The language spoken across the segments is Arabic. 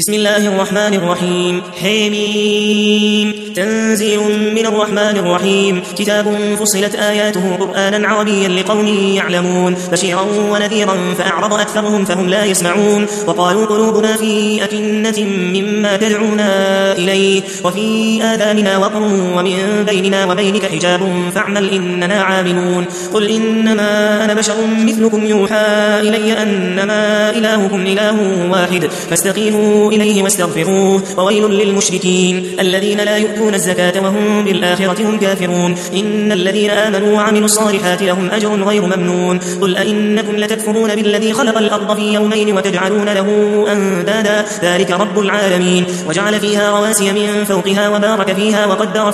بسم الله الرحمن الرحيم. حميم. تنزيل من الرحمن الرحيم. كتاب فصلت آياته قرآنا عربيا لقوم يعلمون بشيرا ونذيرا فأعرض أكثرهم فهم لا يسمعون وقالوا قلوبنا في أكنة مما تدعونا إليه وفي آذاننا وقر ومن بيننا وبينك حجاب فاعمل إننا عاملون. قل إنما أنا بشر مثلكم يوحى إلي أنما إلهكم إله واحد فاستقيموا إليه واستغفروه وويل للمشركين الذين لا يؤتون الزكاة وهم بالآخرة هم كافرون. إن الذين آمنوا وعملوا الصالحات لهم أجر غير ممنون. قل أئنكم لتكفرون بالذي خلق الأرض في يومين وتجعلون له أندادا ذلك رب العالمين. وجعل فيها رواسي من فوقها وبارك فيها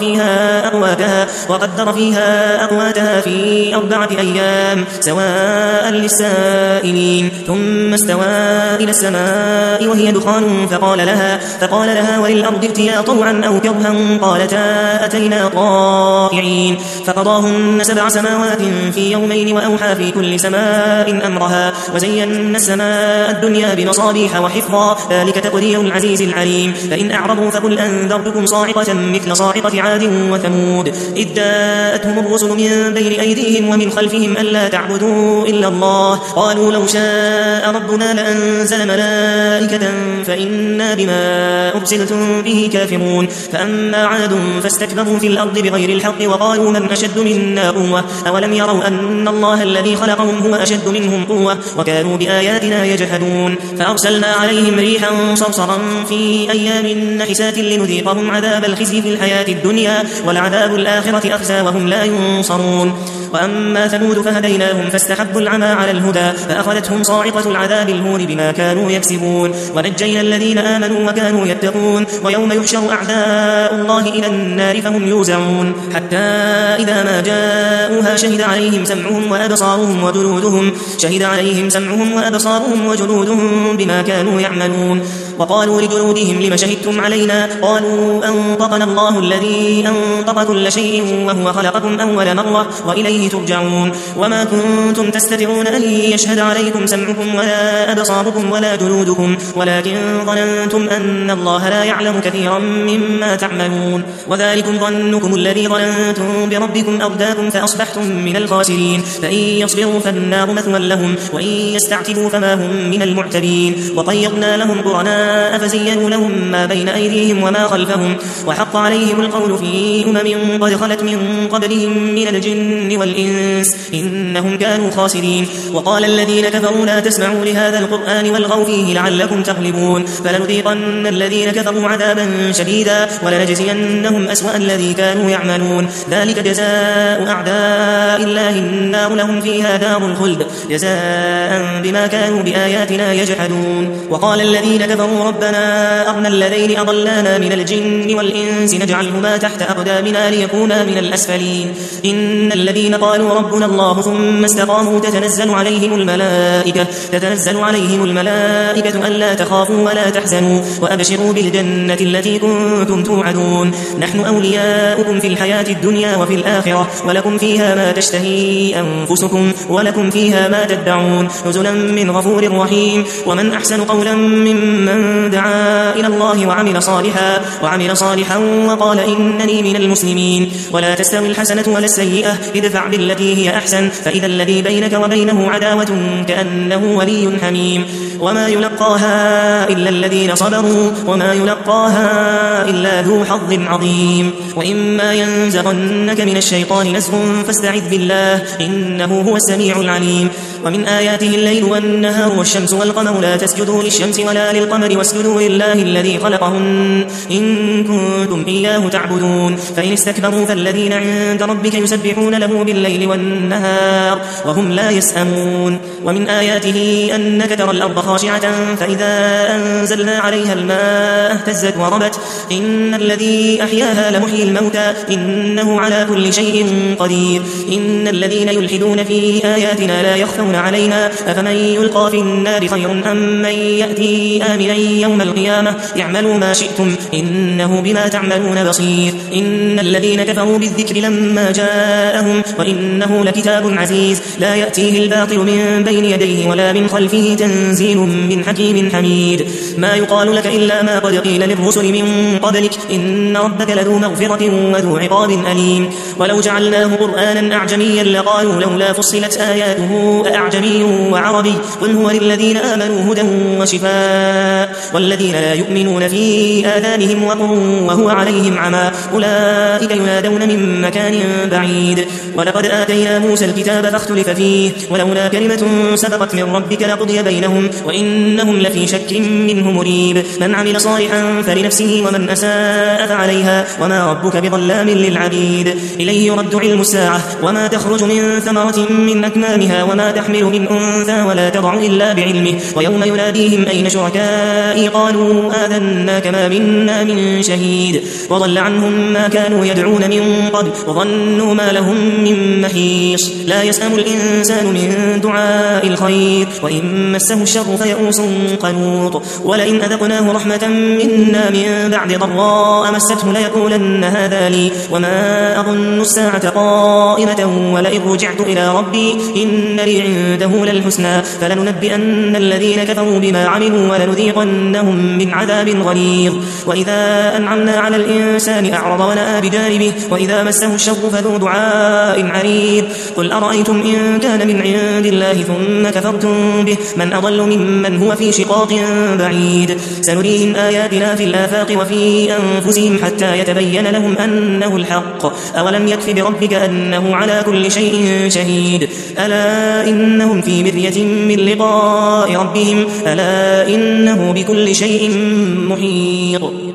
وقدر فيها أقواتها في 4 أيام سواء للسائلين. ثم استوى إلى السماء وهي دخان فقال لها وللأرض ائتيا طوعا أو كرها قالتا أتينا طائعين. فقضاهن 7 سماوات في يومين وأوحى في كل سماء أمرها وزينا السماء الدنيا بمصابيح وحفظا ذلك تقدير العزيز العليم. فإن أعرضوا فقل أنذرتكم صاعقة مثل صاعقة عاد وثمود إذ جاءتهم الرسل من بين أيديهم ومن خلفهم ألا تعبدوا إلا الله قالوا لو شاء ربنا لأنزل ملائكة فإنا بما أرسلتم به كافرون. فأما عاد فاستكبروا في الأرض بغير الحق وقالوا من أشد منا قوة أولم يروا أن الله الذي خلقهم هو أشد منهم قوة وكانوا بآياتنا يجحدون. فأرسلنا عليهم ريحا صرصرا في أيام نحسات لنذيقهم عذاب الخزي في الحياة الدنيا ولعذاب الآخرة أخزى وهم لا ينصرون. وأما ثمود فهديناهم فاستحبوا العمى على الهدى فأخذتهم صاعقة العذاب الهون بما كانوا يكسبون ونجينا الذين آمنوا وكانوا يتقون. ويوم يحشر أعداء الله إلى النار فهم يوزعون حتى إذا ما جاءوها شهد عليهم سمعهم وأبصارهم وجلودهم بما كانوا يعملون. وقالوا لجلودهم لم شهدتم علينا قالوا أنطقنا الله الذي أنطق كل شيء وهو خلقكم أول مرة وإليه ترجعون. وما كنتم تستترون أن يشهد عليكم سمعكم ولا أبصاركم ولا جلودكم ولكن ظننتم أن الله لا يعلم كثيرا مما تعملون. وذلكم ظنكم الذي ظننتم بربكم أرداكم فأصبحتم من الخاسرين. فإن يصبروا فالنار مثوى لهم وإن يستعتبوا فما هم من المعتبين. وطيرنا لهم قرناء فزينوا لهم ما بين أيديهم وما خلفهم وحق عليهم القول في قد خلت من قبلهم من الجن والإنس إنهم كانوا خاسرين. وقال الذين كفروا لا تسمعوا لهذا القرآن والغوا فيه لعلكم تغلبون. فلنذيقن الذين كفروا عذابا شديدا ولنجزينهم أسوأ الذي كانوا يعملون. ذلك جزاء أعداء الله النار لهم فيها دار الخلد جزاء بما كانوا بآياتنا يجحدون. وقال الذين كفروا ربنا أرنا الذين أضلانا من الجن والإنس نجعلهما تحت أقدامنا ليكونا من الأسفلين. إن الذين قالوا ربنا الله ثم استقاموا تتنزل عليهم الملائكة ألا تخافوا ولا تحزنوا وأبشروا بالجنة التي كنتم توعدون. نحن أولياؤكم في الحياة الدنيا وفي الآخرة ولكم فيها ما تشتهي أنفسكم ولكم فيها ما تدعون نزلا من غفور رحيم. ومن أحسن قولا ممن دعا إلى الله وعمل صالحا وقال إنني من المسلمين. ولا تستوي الحسنة ولا السيئة ادفع بالتي هي أحسن فإذا الذي بينك وبينه عداوة كأنه ولي حميم. وما يلقاها إلا الذين صبروا وما يلقاها إلا ذو حظ عظيم. وإما ينزغنك من الشيطان نزغ فاستعذ بالله إنه هو السميع العليم. ومن آياته الليل والنهار والشمس والقمر لا تسجدوا للشمس ولا للقمر واسجدوا لله الذي خلقهن إن كنتم إياه تعبدون. فإن استكبروا فالذين عند ربك يسبحون له بالليل والنهار وهم لا يسأمون. ومن آياته أنك ترى الأرض خاشعة فإذا أنزلنا عليها الماء اهتزت وربت إن الذي أحياها لمحيي الموتى إنه على كل شيء قدير. إن الذين يلحدون في آياتنا لا يخفون علينا أفمن يلقى في النار خير أم من يأتي آمنا يوم القيامة اعملوا ما شئتم إنه بما تعملون بصير. إن الذين كفروا بالذكر لما جاءهم وإنه لكتاب عزيز لا يأتيه الباطل من بين يديه ولا من خلفه تنزيل من حكيم حميد. ما يقال لك إلا ما قد قيل للرسل من قبلك إن ربك لذو مغفرة وذو عقاب أليم. ولو جعلناه قرآنا أعجميا لقالوا لولا فصلت آياته أعجمي وعربي قل هو للذين آمنوا هدى وشفاء والذين لا يؤمنون في آذانهم وقر وهو عليهم عمى أولئك ينادون من مكان بعيد. ولقد آتينا موسى الكتاب فاختلف فيه ولولا كلمة سبقت من ربك لقضي بينهم وإنهم لفي شك منه مريب. من عمل صالحا فلنفسه ومن أساء فعليها وما ربك بظلام للعبيد. إليه يرد علم الساعة وما تخرج من ثمرة من أكمامها وما تحمل من أنثى ولا تضع إلا بعلمه ويوم يناديهم أين شركائي قالوا آذناك ما منا من شهيد وضل عنهم ما كانوا يدعون من قبل وظنوا ما لهم من محيص. لا يسأم الإنسان من دعاء الخير وإن مسه الشر فيئوس قنوط. ولئن أذقناه رحمة منا من بعد ضراء مسته ليقولن هذا لي وما أظن الساعة قائمة ولئن رجعت إلى ربي إن لي عنده للحسنى فلننبئن الذين كفروا بما عملوا ولنذيقنهم من عذاب غليظ. وإذا أنعمنا على الإنسان أعرض ونأى بجانبه وإذا مسه الشر فذو دعاء عريض. قل أرأيتم إن كان من عند الله ثم كفرتم به من أضل ممن هو في شقاق بعيد. سنريهم آياتنا في الآفاق وفي أنفسهم حتى يتبين لهم أنه الحق أولم يكف بربك أنه على كل شيء شهيد. ألا إنهم في مرية من لقاء ربهم ألا إنه بكل شيء محيط.